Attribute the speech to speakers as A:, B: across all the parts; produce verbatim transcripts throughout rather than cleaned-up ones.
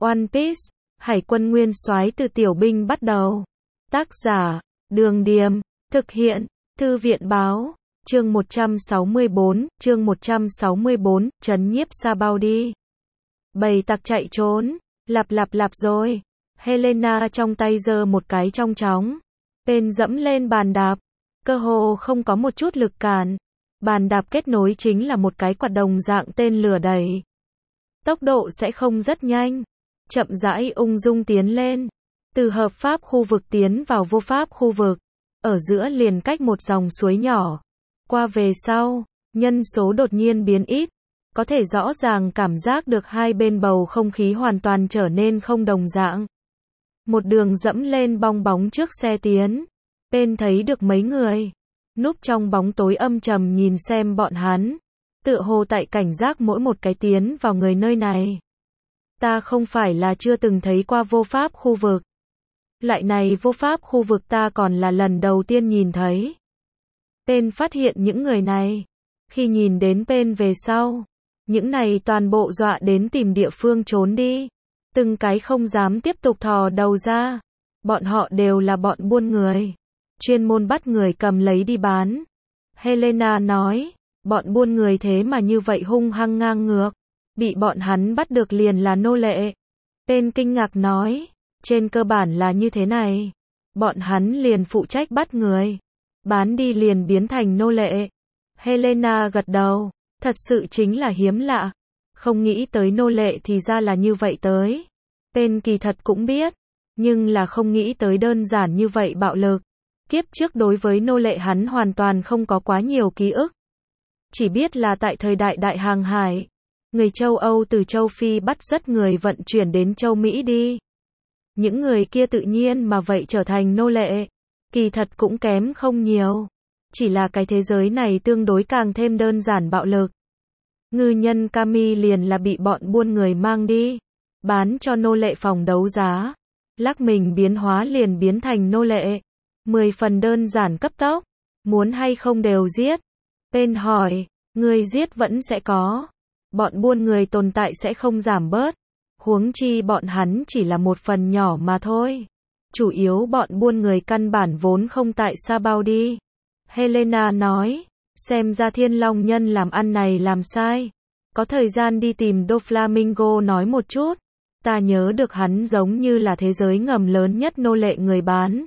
A: One Piece, Hải quân nguyên soái từ tiểu binh bắt đầu. Tác giả, Đường Điềm, thực hiện, Thư viện báo, chương một trăm sáu mươi bốn, chương một trăm sáu mươi bốn, trấn nhiếp Sabaody. Bầy tặc chạy trốn, lặp lặp lặp rồi. Helena trong tay giơ một cái trong chóng. Tên dẫm lên bàn đạp, cơ hồ không có một chút lực cản. Bàn đạp kết nối chính là một cái quạt đồng dạng tên lửa đẩy. Tốc độ sẽ không rất nhanh, chậm rãi ung dung tiến lên. Từ hợp pháp khu vực tiến vào vô pháp khu vực, ở giữa liền cách một dòng suối nhỏ. Qua về sau, nhân số đột nhiên biến ít, có thể rõ ràng cảm giác được hai bên bầu không khí hoàn toàn trở nên không đồng dạng. Một đường dẫm lên bong bóng trước xe tiến, bên thấy được mấy người, núp trong bóng tối âm trầm nhìn xem bọn hắn, tựa hồ tại cảnh giác mỗi một cái tiến vào người nơi này. Ta không phải là chưa từng thấy qua vô pháp khu vực. Loại này vô pháp khu vực ta còn là lần đầu tiên nhìn thấy. Tên phát hiện những người này. Khi nhìn đến Pen về sau, những này toàn bộ dọa đến tìm địa phương trốn đi. Từng cái không dám tiếp tục thò đầu ra. Bọn họ đều là bọn buôn người. Chuyên môn bắt người cầm lấy đi bán. Helena nói, bọn buôn người thế mà như vậy hung hăng ngang ngược. Bị bọn hắn bắt được liền là nô lệ. Pen kinh ngạc nói, trên cơ bản là như thế này. Bọn hắn liền phụ trách bắt người. Bán đi liền biến thành nô lệ. Helena gật đầu, thật sự chính là hiếm lạ. Không nghĩ tới nô lệ thì ra là như vậy tới. Pen kỳ thật cũng biết, nhưng là không nghĩ tới đơn giản như vậy bạo lực. Kiếp trước đối với nô lệ hắn hoàn toàn không có quá nhiều ký ức. Chỉ biết là tại thời đại đại hàng hải, người châu Âu từ châu Phi bắt rất người vận chuyển đến châu Mỹ đi. Những người kia tự nhiên mà vậy trở thành nô lệ. Kỳ thật cũng kém không nhiều. Chỉ là cái thế giới này tương đối càng thêm đơn giản bạo lực. Ngư nhân Kami liền là bị bọn buôn người mang đi, bán cho nô lệ phòng đấu giá. Lắc mình biến hóa liền biến thành nô lệ. Mười phần đơn giản cấp tốc. Muốn hay không đều giết. Pen hỏi, người giết vẫn sẽ có. Bọn buôn người tồn tại sẽ không giảm bớt. Huống chi bọn hắn chỉ là một phần nhỏ mà thôi. Chủ yếu bọn buôn người căn bản vốn không tại Sabaody. Helena nói, xem ra Thiên Long Nhân làm ăn này làm sai. Có thời gian đi tìm Doflamingo nói một chút. Ta nhớ được hắn giống như là thế giới ngầm lớn nhất nô lệ người bán.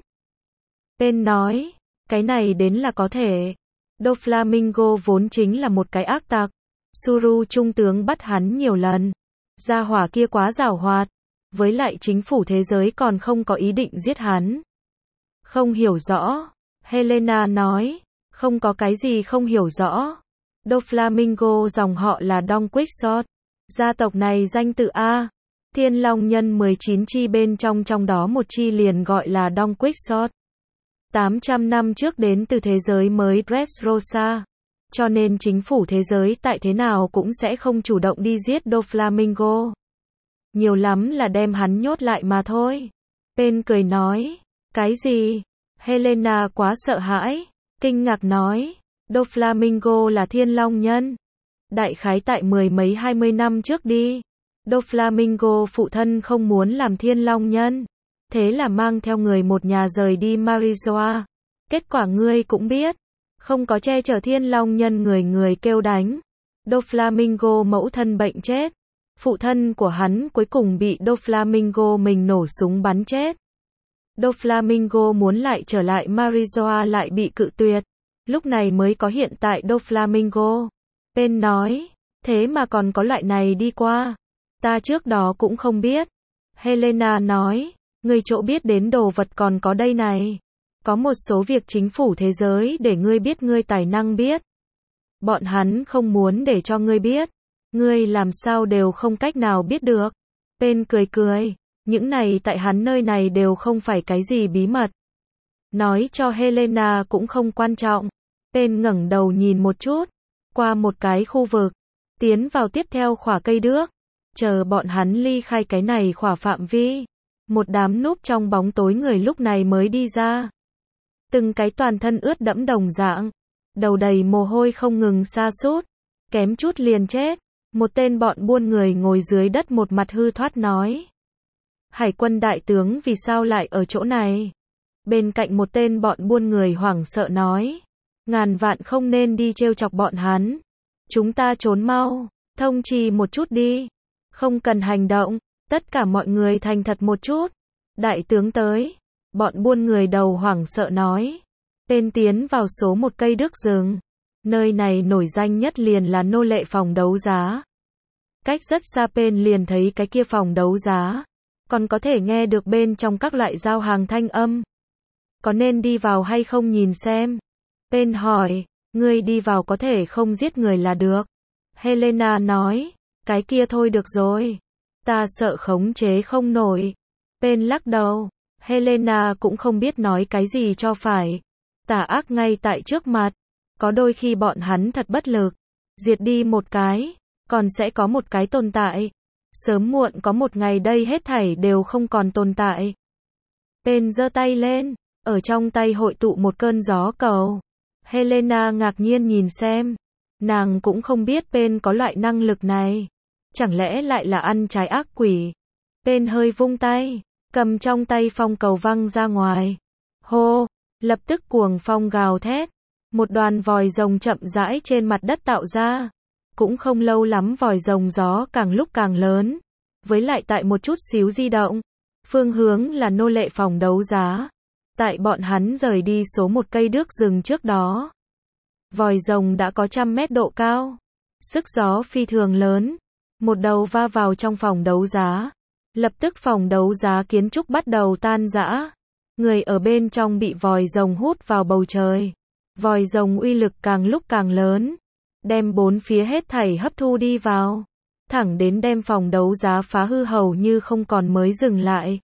A: Pen nói, cái này đến là có thể. Doflamingo vốn chính là một cái ác tặc. Suru trung tướng bắt hắn nhiều lần. Gia hỏa kia quá giàu hoạt. Với lại chính phủ thế giới còn không có ý định giết hắn. Không hiểu rõ. Helena nói, không có cái gì không hiểu rõ. Doflamingo dòng họ là Don Quixote. Gia tộc này danh tự A. Thiên Long Nhân mười chín chi bên trong trong đó một chi liền gọi là Don Quixote. tám trăm năm trước đến từ thế giới mới Dressrosa. Cho nên chính phủ thế giới tại thế nào cũng sẽ không chủ động đi giết Doflamingo. Nhiều lắm là đem hắn nhốt lại mà thôi. Pen cười nói, cái gì? Helena quá sợ hãi, kinh ngạc nói, Doflamingo là Thiên Long Nhân. Đại khái tại mười mấy hai mươi năm trước đi. Doflamingo phụ thân không muốn làm Thiên Long Nhân. Thế là mang theo người một nhà rời đi Marizoa. Kết quả ngươi cũng biết. Không có che chở Thiên Long Nhân người người kêu đánh. Doflamingo mẫu thân bệnh chết. Phụ thân của hắn cuối cùng bị Doflamingo mình nổ súng bắn chết. Doflamingo muốn lại trở lại Marizoa lại bị cự tuyệt. Lúc này mới có hiện tại Doflamingo. Pen nói, thế mà còn có loại này đi qua. Ta trước đó cũng không biết. Helena nói, ngươi chỗ biết đến đồ vật còn có đây này. Có một số việc chính phủ thế giới để ngươi biết ngươi tài năng biết. Bọn hắn không muốn để cho ngươi biết. Ngươi làm sao đều không cách nào biết được. Pen cười cười. Những này tại hắn nơi này đều không phải cái gì bí mật. Nói cho Helena cũng không quan trọng. Pen ngẩng đầu nhìn một chút. Qua một cái khu vực. Tiến vào tiếp theo khỏa cây đước. Chờ bọn hắn ly khai cái này khỏa phạm vi. Một đám núp trong bóng tối người lúc này mới đi ra. Từng cái toàn thân ướt đẫm đồng dạng. Đầu đầy mồ hôi không ngừng sa sút. Kém chút liền chết. Một tên bọn buôn người ngồi dưới đất một mặt hư thoát nói. Hải quân đại tướng vì sao lại ở chỗ này? Bên cạnh một tên bọn buôn người hoảng sợ nói. Ngàn vạn không nên đi trêu chọc bọn hắn. Chúng ta trốn mau, thông trì một chút đi. Không cần hành động, tất cả mọi người thành thật một chút. Đại tướng tới. Bọn buôn người đầu hoảng sợ nói. Tên tiến vào số một cây đức rừng. Nơi này nổi danh nhất liền là nô lệ phòng đấu giá. Cách rất xa Pen liền thấy cái kia phòng đấu giá. Còn có thể nghe được bên trong các loại giao hàng thanh âm. Có nên đi vào hay không nhìn xem? Pen hỏi, ngươi đi vào có thể không giết người là được. Helena nói, cái kia thôi được rồi. Ta sợ khống chế không nổi. Pen lắc đầu. Helena cũng không biết nói cái gì cho phải. Tà ác ngay tại trước mặt. Có đôi khi bọn hắn thật bất lực. Diệt đi một cái, còn sẽ có một cái tồn tại. Sớm muộn có một ngày đây hết thảy đều không còn tồn tại. Pen giơ tay lên, ở trong tay hội tụ một cơn gió cầu. Helena ngạc nhiên nhìn xem. Nàng cũng không biết Pen có loại năng lực này. Chẳng lẽ lại là ăn trái ác quỷ? Pen hơi vung tay, cầm trong tay phong cầu văng ra ngoài. Hô, lập tức cuồng phong gào thét. Một đoàn vòi rồng chậm rãi trên mặt đất tạo ra. Cũng không lâu lắm vòi rồng gió càng lúc càng lớn. Với lại tại một chút xíu di động. Phương hướng là nô lệ phòng đấu giá. Tại bọn hắn rời đi số một cây đước rừng trước đó. Vòi rồng đã có trăm mét độ cao. Sức gió phi thường lớn. Một đầu va vào trong phòng đấu giá. Lập tức phòng đấu giá kiến trúc bắt đầu tan rã. Người ở bên trong bị vòi rồng hút vào bầu trời. Vòi rồng uy lực càng lúc càng lớn. Đem bốn phía hết thảy hấp thu đi vào. Thẳng đến đem phòng đấu giá phá hư hầu như không còn mới dừng lại.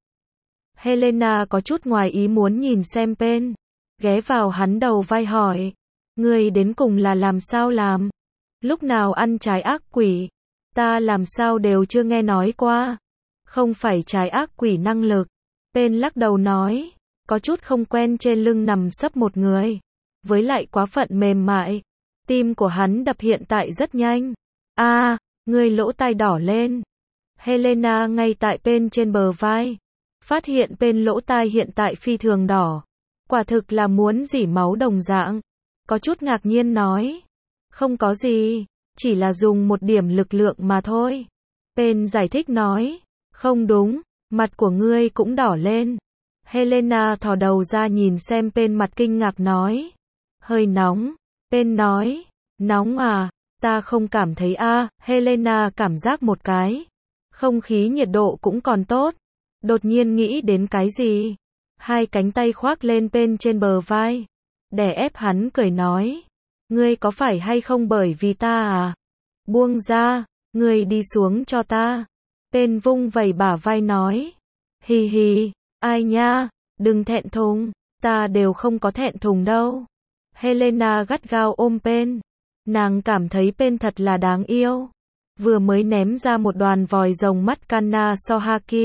A: Helena có chút ngoài ý muốn nhìn xem Pen. Ghé vào hắn đầu vai hỏi. Ngươi đến cùng là làm sao làm? Lúc nào ăn trái ác quỷ? Ta làm sao đều chưa nghe nói qua. Không phải trái ác quỷ năng lực. Pen lắc đầu nói. Có chút không quen trên lưng nằm sấp một người. Với lại quá phận mềm mại. Tim của hắn đập hiện tại rất nhanh. A, à, người lỗ tai đỏ lên. Helena ngay tại Pen trên bờ vai. Phát hiện Pen lỗ tai hiện tại phi thường đỏ. Quả thực là muốn rỉ máu đồng dạng. Có chút ngạc nhiên nói. Không có gì. Chỉ là dùng một điểm lực lượng mà thôi. Pen giải thích nói. Không đúng. Mặt của ngươi cũng đỏ lên. Helena thò đầu ra nhìn xem Pen mặt kinh ngạc nói. Hơi nóng. Pen nói. Nóng à, ta không cảm thấy a. À. Helena cảm giác một cái. Không khí nhiệt độ cũng còn tốt. Đột nhiên nghĩ đến cái gì. Hai cánh tay khoác lên Pen trên bờ vai. Đè ép hắn cười nói. Ngươi có phải hay không bởi vì ta à? Buông ra, ngươi đi xuống cho ta. Pen vung vẩy bả vai nói. Hì hì, ai nha, đừng thẹn thùng, ta đều không có thẹn thùng đâu. Helena gắt gao ôm Pen. Nàng cảm thấy Pen thật là đáng yêu. Vừa mới ném ra một đoàn vòi rồng mắt Kana Sohaki.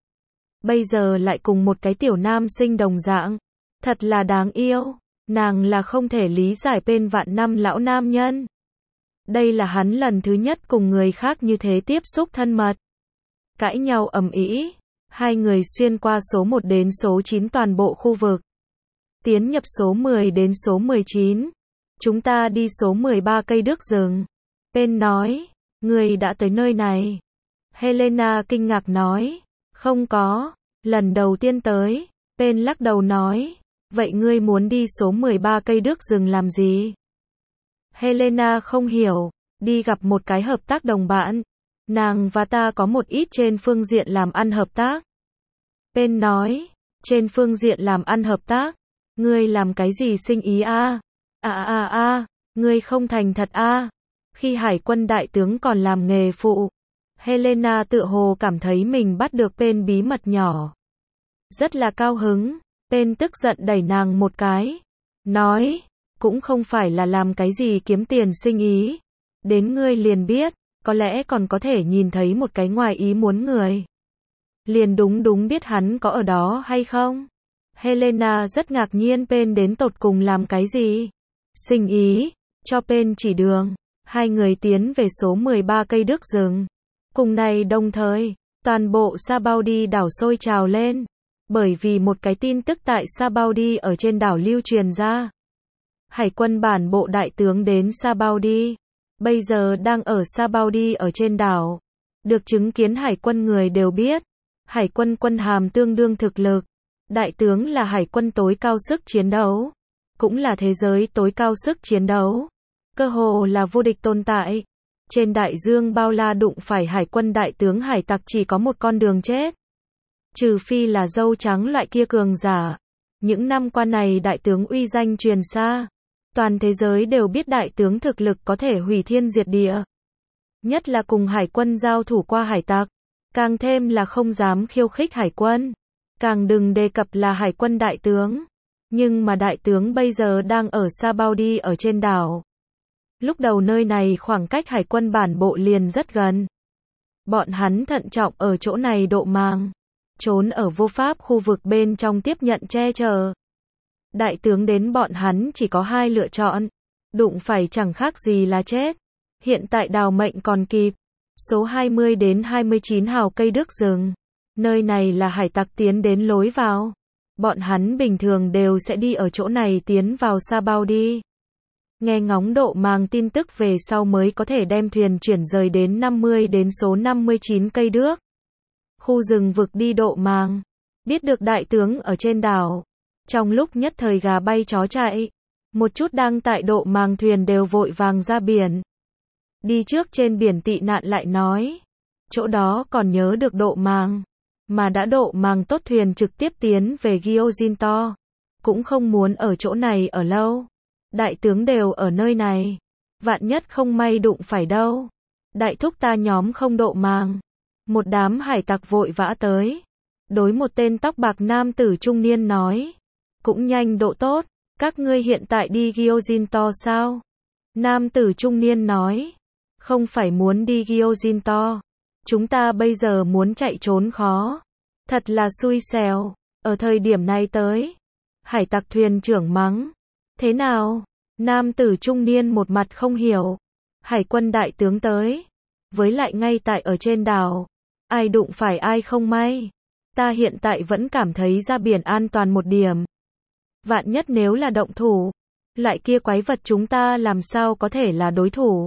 A: Bây giờ lại cùng một cái tiểu nam sinh đồng dạng. Thật là đáng yêu. Nàng là không thể lý giải Pen vạn năm lão nam nhân. Đây là hắn lần thứ nhất cùng người khác như thế tiếp xúc thân mật. Cãi nhau ầm ĩ. Hai người xuyên qua số một đến số chín toàn bộ khu vực. Tiến nhập số mười đến số mười chín. Chúng ta đi số mười ba cây đức rừng. Pen nói. Người đã tới nơi này. Helena kinh ngạc nói. Không có. Lần đầu tiên tới. Pen lắc đầu nói. Vậy ngươi muốn đi số mười ba cây đức rừng làm gì? Helena không hiểu. Đi gặp một cái hợp tác đồng bạn. Nàng và ta có một ít trên phương diện làm ăn hợp tác. Pen nói. Trên phương diện làm ăn hợp tác. Ngươi làm cái gì sinh ý a? À à à, ngươi không thành thật a? À? Khi hải quân đại tướng còn làm nghề phụ. Helena tự hồ cảm thấy mình bắt được Pen bí mật nhỏ. Rất là cao hứng. Pen tức giận đẩy nàng một cái. Nói. Cũng không phải là làm cái gì kiếm tiền sinh ý. Đến ngươi liền biết. Có lẽ còn có thể nhìn thấy một cái ngoài ý muốn người. Liền đúng đúng biết hắn có ở đó hay không? Helena rất ngạc nhiên Pen đến tột cùng làm cái gì? Sinh ý, cho Pen chỉ đường. Hai người tiến về số mười ba cây đức rừng. Cùng này đồng thời, Toàn bộ Sabaudi đảo sôi trào lên, bởi vì một cái tin tức tại Sabaudi ở trên đảo lưu truyền ra. Hải quân bản bộ đại tướng đến Sabaudi, bây giờ đang ở Sabaudi ở trên đảo. Được chứng kiến hải quân người đều biết, hải quân quân hàm tương đương thực lực. Đại tướng là hải quân tối cao sức chiến đấu, cũng là thế giới tối cao sức chiến đấu. Cơ hồ là vô địch tồn tại. Trên đại dương bao la đụng phải hải quân đại tướng hải tặc chỉ có một con đường chết. Trừ phi là dâu trắng loại kia cường giả. Những năm qua này đại tướng uy danh truyền xa. Toàn thế giới đều biết đại tướng thực lực có thể hủy thiên diệt địa. Nhất là cùng hải quân giao thủ qua hải tặc. Càng thêm là không dám khiêu khích hải quân. Càng đừng đề cập là hải quân đại tướng. Nhưng mà đại tướng bây giờ đang ở Sabaudi ở trên đảo. Lúc đầu nơi này khoảng cách hải quân bản bộ liền rất gần. Bọn hắn thận trọng ở chỗ này độ màng. Trốn ở vô pháp khu vực bên trong tiếp nhận che chở. Đại tướng đến bọn hắn chỉ có hai lựa chọn. Đụng phải chẳng khác gì là chết. Hiện tại đào mệnh còn kịp. Số hai mươi đến hai mươi chín hào cây đức rừng. Nơi này là hải tặc tiến đến lối vào. Bọn hắn bình thường đều sẽ đi ở chỗ này tiến vào Sabaudi. Nghe ngóng độ màng tin tức về sau mới có thể đem thuyền chuyển rời đến năm mươi đến số năm mươi chín cây đước. Khu rừng vực đi độ màng. Biết được đại tướng ở trên đảo. Trong lúc nhất thời gà bay chó chạy. Một chút đang tại độ màng thuyền đều vội vàng ra biển. Đi trước trên biển tị nạn lại nói. Chỗ đó còn nhớ được độ màng. Mà đã độ màng tốt thuyền trực tiếp tiến về Gyojinto. Cũng không muốn ở chỗ này ở lâu. Đại tướng đều ở nơi này. Vạn nhất không may đụng phải đâu. Đại thúc ta nhóm không độ màng. Một đám hải tặc vội vã tới. Đối một tên tóc bạc nam tử trung niên nói. Cũng nhanh độ tốt. Các ngươi hiện tại đi Gyojinto sao? Nam tử trung niên nói. Không phải muốn đi Gyojinto. Chúng ta bây giờ muốn chạy trốn khó. Thật là xui xẻo. Ở thời điểm này tới. Hải tặc thuyền trưởng mắng. Thế nào? Nam tử trung niên một mặt không hiểu. Hải quân đại tướng tới. Với lại ngay tại ở trên đảo. Ai đụng phải ai không may. Ta hiện tại vẫn cảm thấy ra biển an toàn một điểm. Vạn nhất nếu là động thủ. Lại kia quái vật chúng ta làm sao có thể là đối thủ.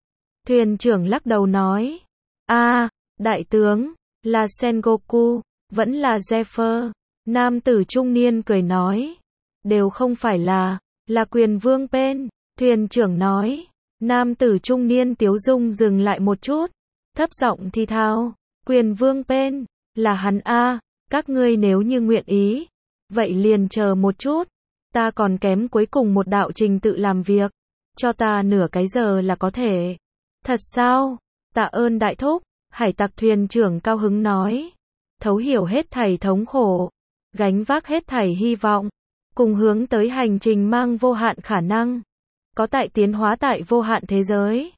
A: Thuyền trưởng lắc đầu nói. A, à, đại tướng. Là Sengoku. Vẫn là Zephyr. Nam tử trung niên cười nói. Đều không phải là. Là quyền vương Pen. Thuyền trưởng nói. Nam tử trung niên tiếu dung dừng lại một chút. Thấp giọng thi thao. Quyền vương Pen. Là hắn a. Các ngươi nếu như nguyện ý. Vậy liền chờ một chút. Ta còn kém cuối cùng một đạo trình tự làm việc. Cho ta nửa cái giờ là có thể. Thật sao? Tạ ơn đại thúc. Hải tặc thuyền trưởng cao hứng nói. Thấu hiểu hết thảy thống khổ. Gánh vác hết thảy hy vọng. Cùng hướng tới hành trình mang vô hạn khả năng. Có tại tiến hóa tại vô hạn thế giới.